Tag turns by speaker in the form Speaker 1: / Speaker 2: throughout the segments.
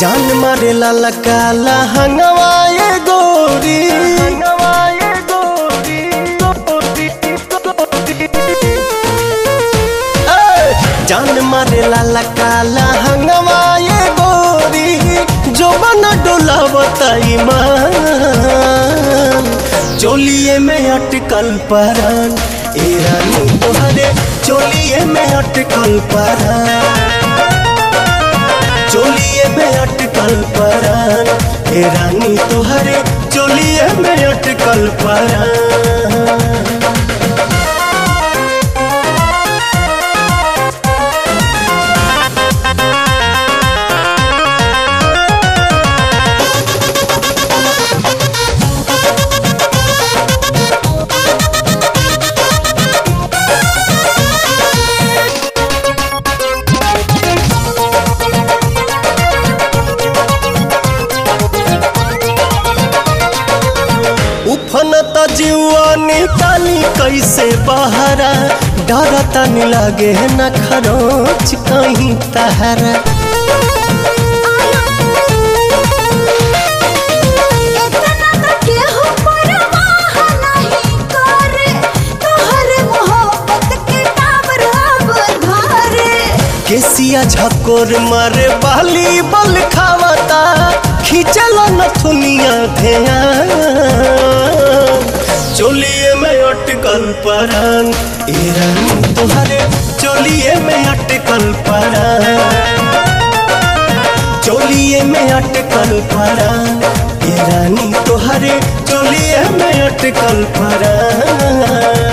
Speaker 1: जान मारे लाला काला हंगवाए गोरी जान मारे लाला काला हंगवाए गोरी जो बना डोला बताई मान चोलिए में अटकल परान ए रानी तोहरे चोलिए में अटकल परान चोलिए में अटकल परान ए रानी तोहरे चोलिए में अटकल परान। उफनता जीवा निकाली कैसे बहरा डरता नहीं लागे न खरोच कहीं तहरा केसिया झकोर मारे बाली बल खावता खींचल नथुनिया ध्यान चोलिए में अटकल परान ए रानी तोहरे चोलिए में अटकल परान चोलिए में अटकल परान ए रानी तोहरे चोलिए में अटकल परान।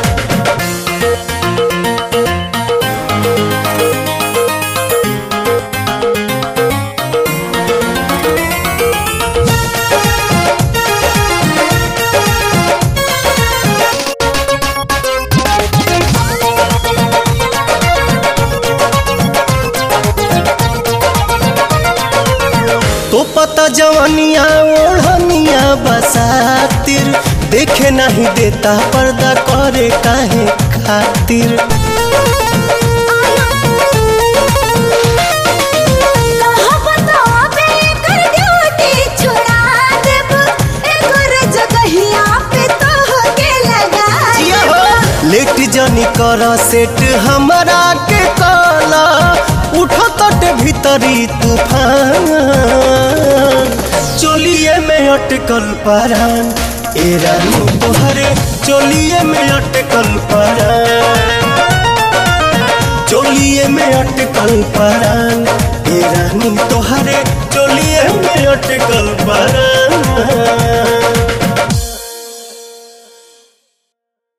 Speaker 1: तो पता जवानिया ओढ़निया बसातिर देखे नहीं देता पर्दा करे काहे खातिर लेट जानी कर सेट हमारा के काला उठो तट भीतरी तूफान चोलिए में अटकल परान ए रानी तोहरे चोलिए में अटकल परान चोलिए में अटकल परान ए रानी तोहरे चोलिए में अटकल परान।